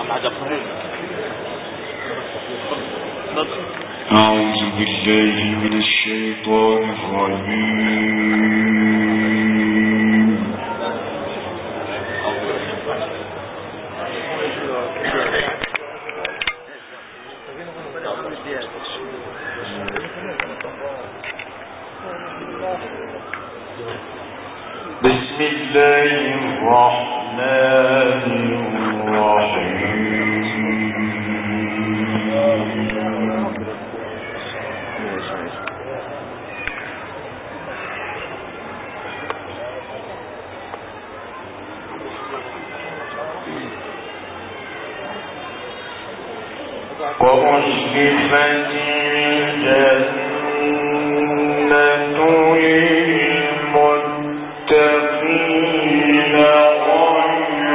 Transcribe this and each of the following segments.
أعوذ بالله من الشيطان الرجيم. بسم الله الرحمن الرحيم. وأزلفت الجنة للمتقين غير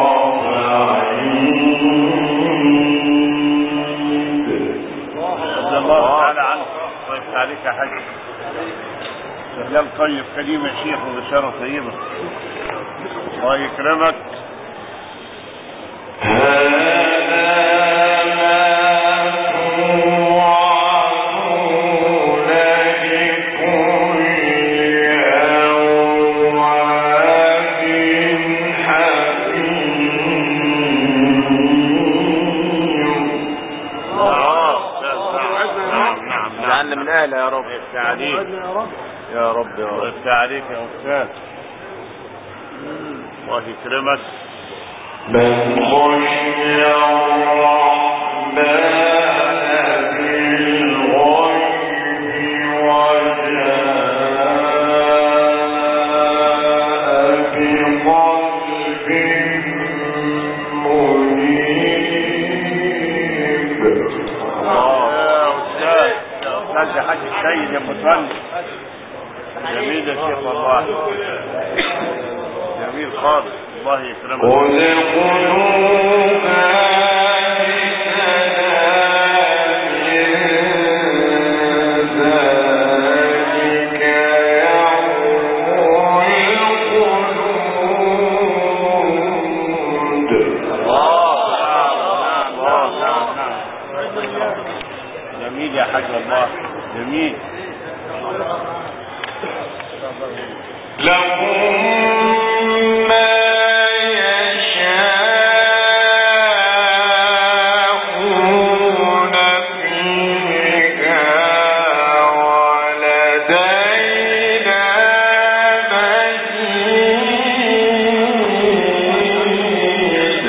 بعيد. الله تعالى عنه ويفتح عليك يا حاج. سلام طيب كريم يا شيخ وبشارة طيبة. الله يكرمك. يا رب عليك يا رب يا رب عليك يا أستاذ. الله يكرمك. من خشي الرحمن بالغيب وجاء بقلب منيب. يا حاج السيد يا متولي. جميل يا شيخ والله. جميل خالص. الله يكرمك. جميل يا حاج والله. جميل. لهم ما يشاءون فيها ولدينا مزيد.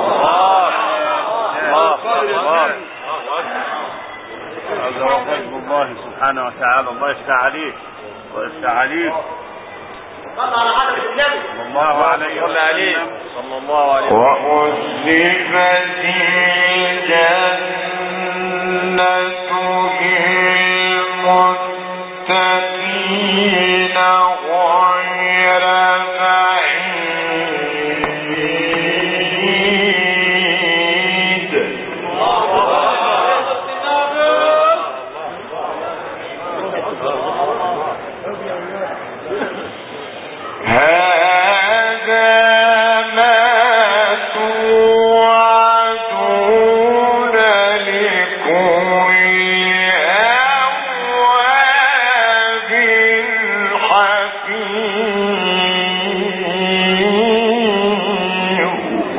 هذا وفضل الله سبحانه وتعالى. الله يفتح عليك. الله يفتح عليك. صلى الله عليه وسلم. صلى الله عليه وسلم. وأزلفت الجنة للمتقين غير بعيد. هذا ما توعدون لكل أواب حكيم.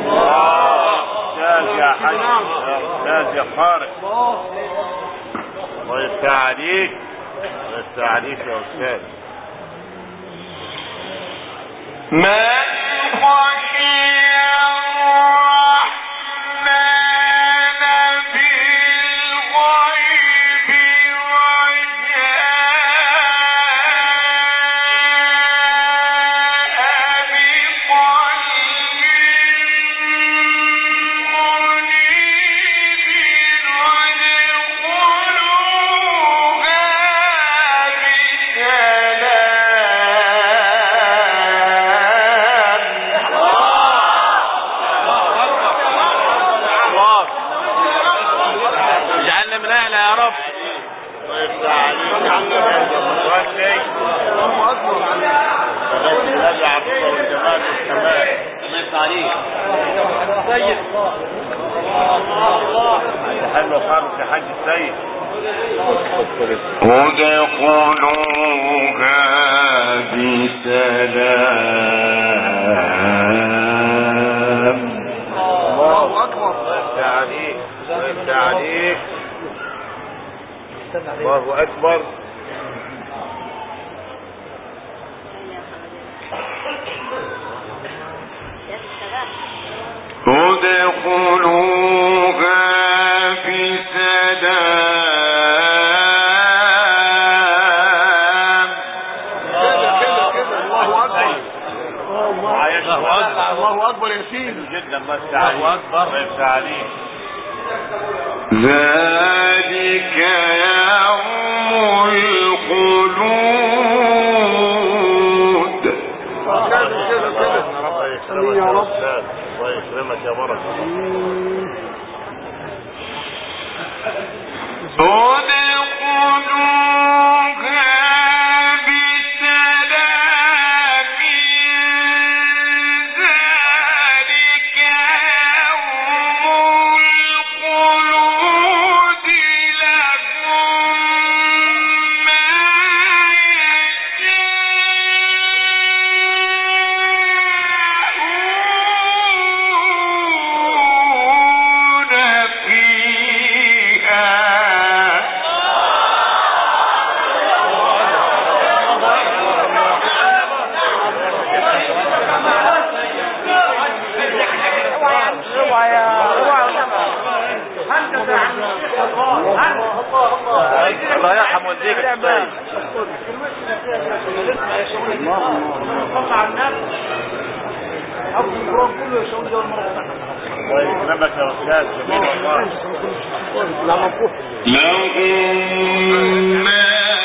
أستاذ يا حاج. أستاذ يا قارئ. الله يفتح عليك. الله يفتح عليك يا أستاذ. من خشي الرحمن بالغيب وجاء بقلب منيب ادخلوها بسلام السيد. حلو خالص يا حاج السيد. ادخلوها بسلام. الله اكبر. الله عليك. الله عليك. الله اكبر. ادخلوها بسلام. الله اكبر يا سيدي جدا. الله اكبر. الله عليك. ذلك يوم الخلود. يا رب. الله يكرمك يا بركة. الله يرحم والديك السيد. الله يكرمك يا استاذ. جميل والله. لهم ما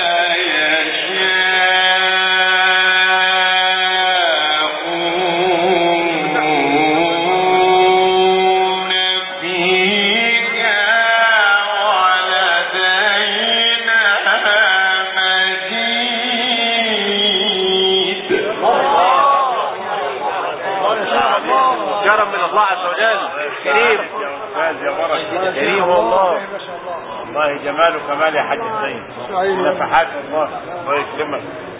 كرم من الله عز وجل. كريم يا بركة. كريم والله. والله جماله كمال يا حاج السيد. نفحات الله. الله يكرمك.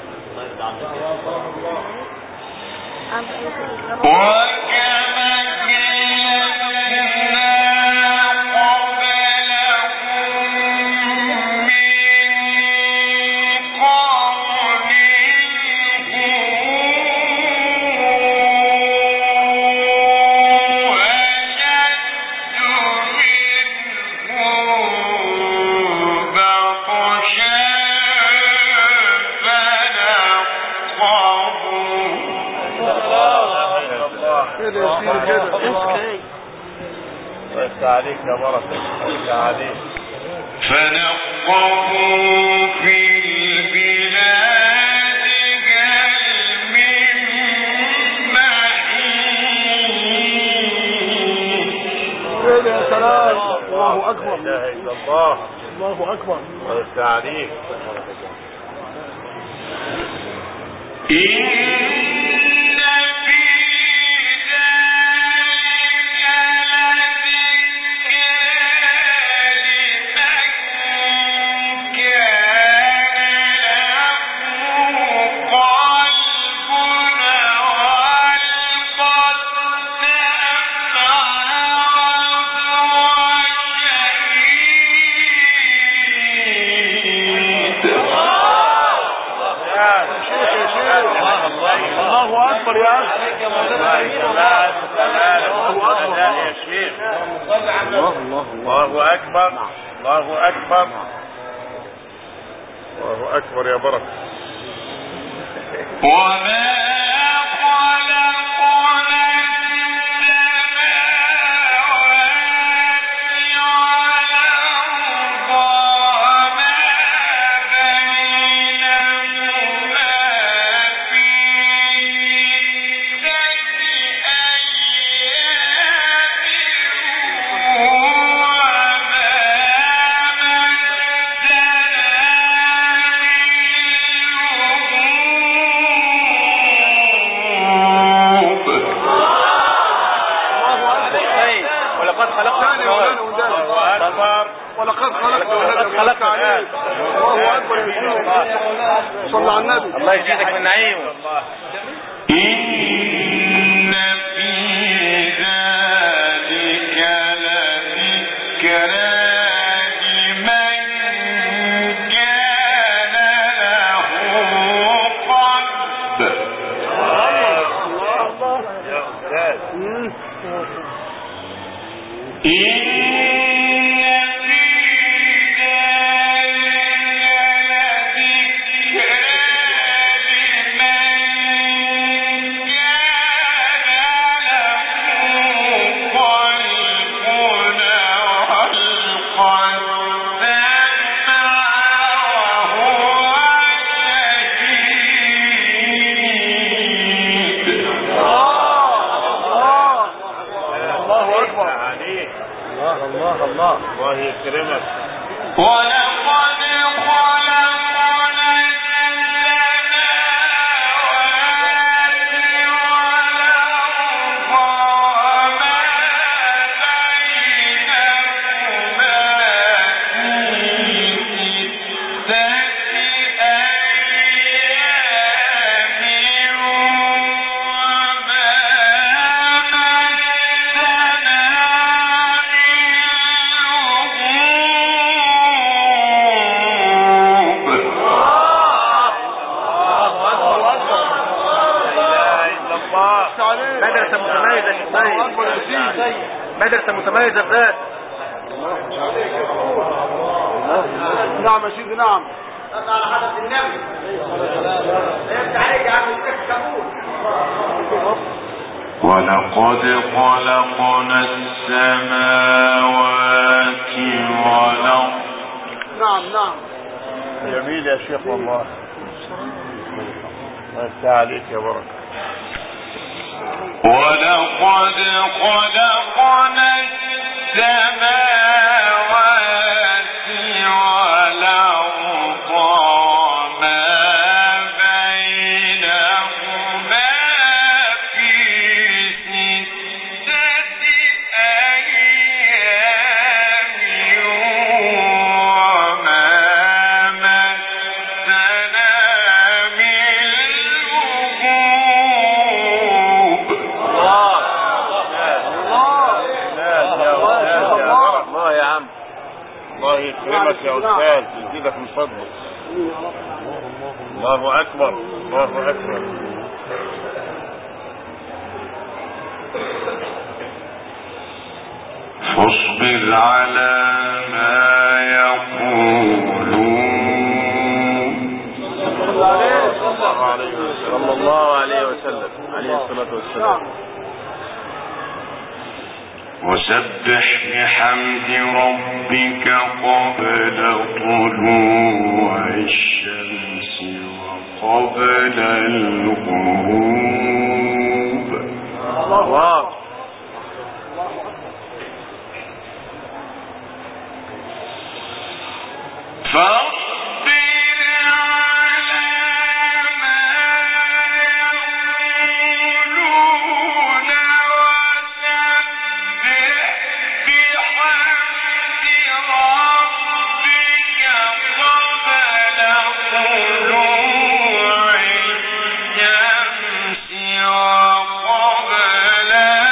عليك يا بركة. عليك. فنقبوا في البلاد هل من محيص. يا سلام. الله اكبر. لا اله الا الله. الله اكبر. الله عليك. الله اكبر. الله اكبر. الله اكبر يا بركة. وما ولقد خلقت عليه. الله اكبر يا سيدي. صلى على النبي. الله يزيدك من نعيمه. إن في ذلك لذكرى لمن كان له قلب. الله يكرمك. ولقد خلقنا السماوات والأرض وما بينهما في ستة أيام وما مسنا مدرسة متميزة يا سيدي. مدرسة متميزة بذات. نعم يا سيدي نعم. على حضرة النبي. انت عليك يا عم الكبول. ولقد خلقنا السماوات والأرض. نعم. جميل يا شيخ والله. الله يفتح عليك يا بركة. ولقد خلقنا السماوات والأرض وما بينهما في ستة أيام وما مسنا من لغوب. الله يا عم. الله يكرمك يا أستاذ، يزيدك من فضلك. الله أكبر. الله أكبر. فاصبر على ما يقولون. صلى الله عليه وسلم عليه الصلاة والسلام. وسبح بحمد ربك قبل طلوع الشمس وقبل الغروب. الله. فاصبر على ما يقولون وسبح بحمد ربك قبل طلوع الشمس وقبل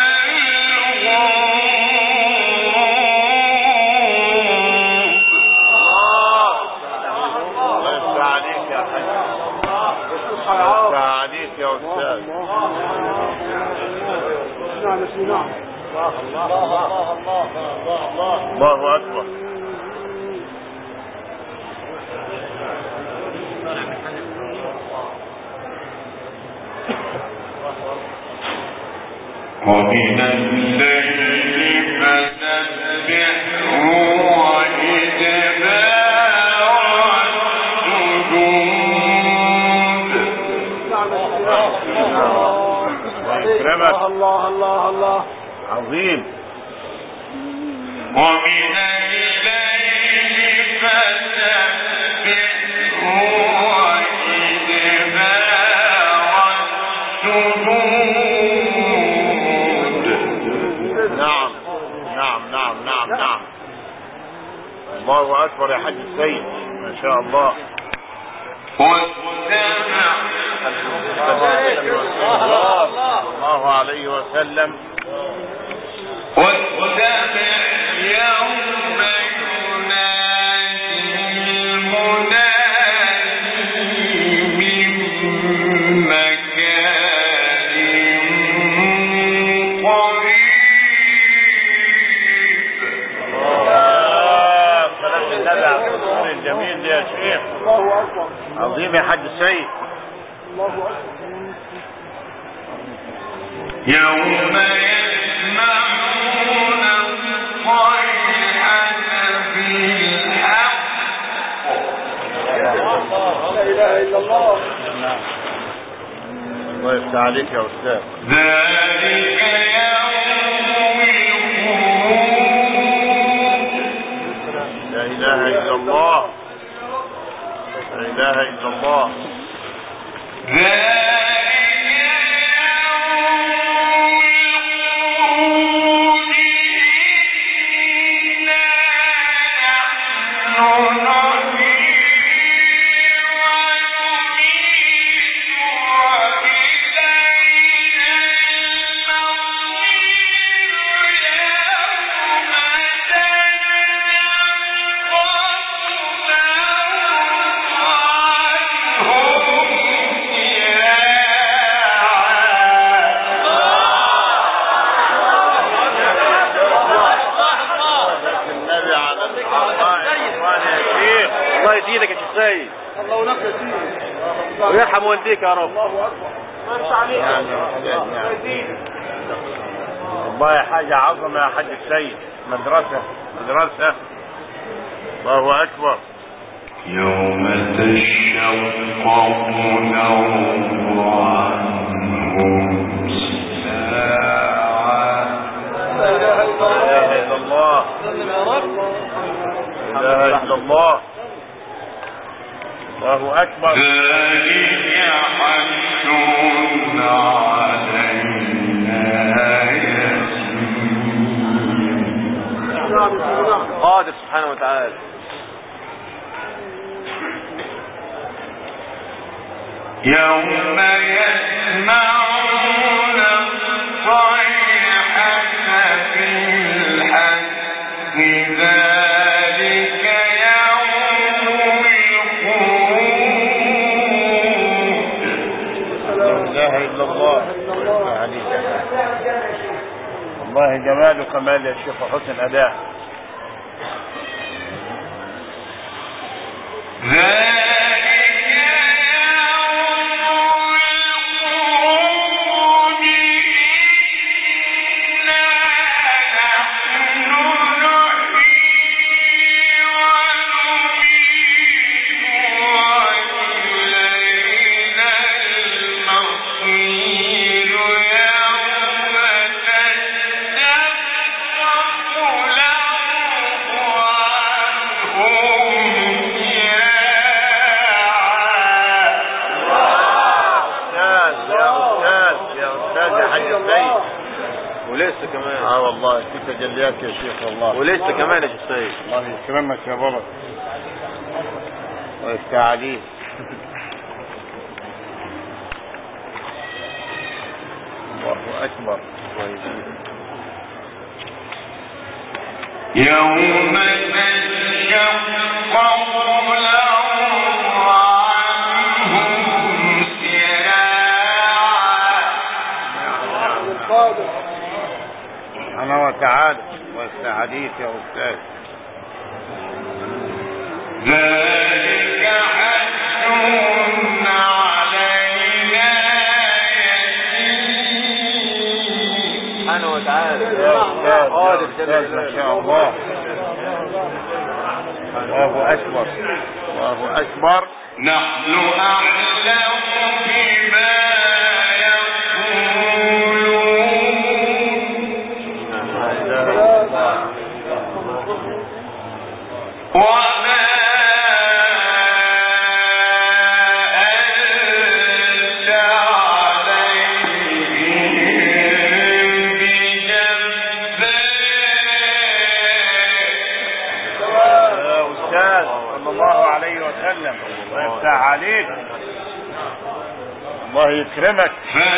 الله أكبر. ومن الليل فسبحه وإدبار السجود. الله عظيم. ومن الليل فسبحه وإدبار السجود. نعم. الله أكبر يا حاج السيد، ما شاء الله. الله عليه وسلم. الجميل ده يا شيخ. عظيم يا حاج السيد. يوم يسمعون الصيحة بالحق. لا إله إلا الله. الله يفتح عليك يا أستاذ. ذلك يوم الخروج. لا إله إلا الله، لا إله إلا الله. ويرحم والديك يا رب. والله حاجة عظمة يا حاج السيد. مدرسة مدرسة. الله أكبر. يوم تشقق الأرض عنهم ساعة. لا إله إلا الله، لا إله إلا الله. الله أكبر. ذلك حج علينا يسير. قادر سبحانه وتعالى. يوم يسمعون الصيحة بالحق. ذلك يوم الخروج. لا إله إلا الله. والله جمال وكمال يا شيخ وحسن أداء. ولسه كمان. والله في تجليات يا شيخ والله. ولسه كمان يا شيخ سيد. الله يكرمك يا بابا ويفتح عليك. الله أكبر. يوم تشقق الأرض عنهم سراعا. سبحانه وتعالى ويفتح عليك يا أستاذ. ذلك حج علينا يسير. سبحانه وتعالى. قادر جل ما شاء الله. الله أكبر، الله أكبر. نحن أعلم بما وما أنت عليهم بجبار. الله يكرمك.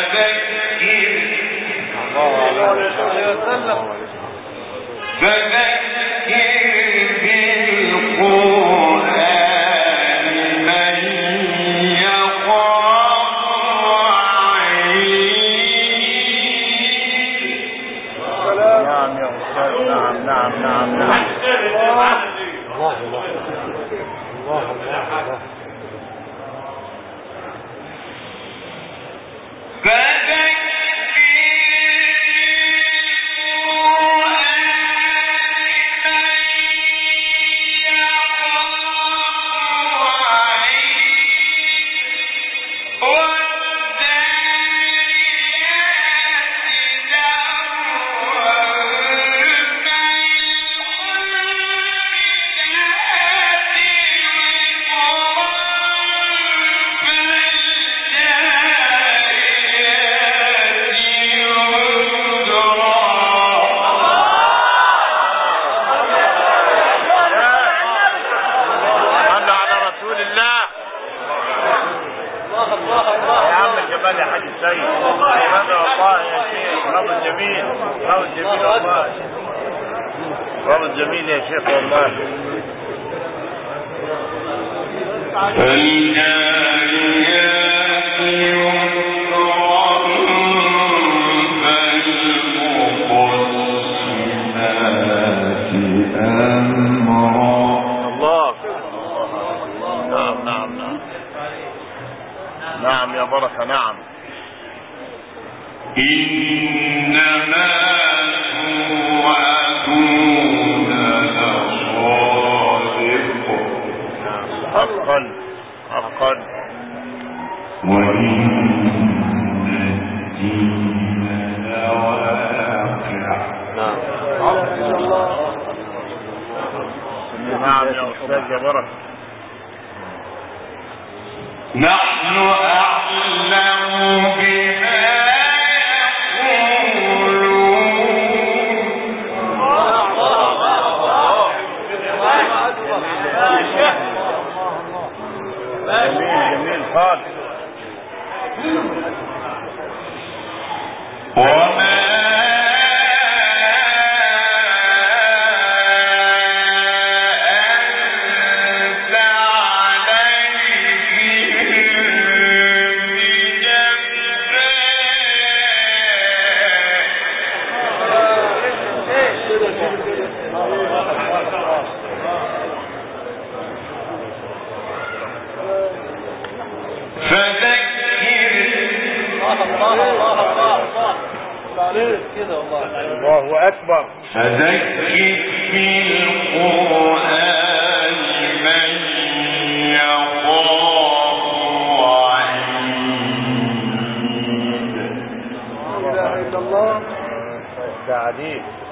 جميل يا شيخ والله. نعم يا بركة. نعم. إنما توعدون لصادق. حقا حقا. وإن الدين لواقع. نعم يا أستاذ يا بركة. نحن أعلم بما جميل خالص. وما أنت عليهم الله أكبر. فذكر بالقرآن من يخاف وعيد. لا إله إلا الله. تعليم.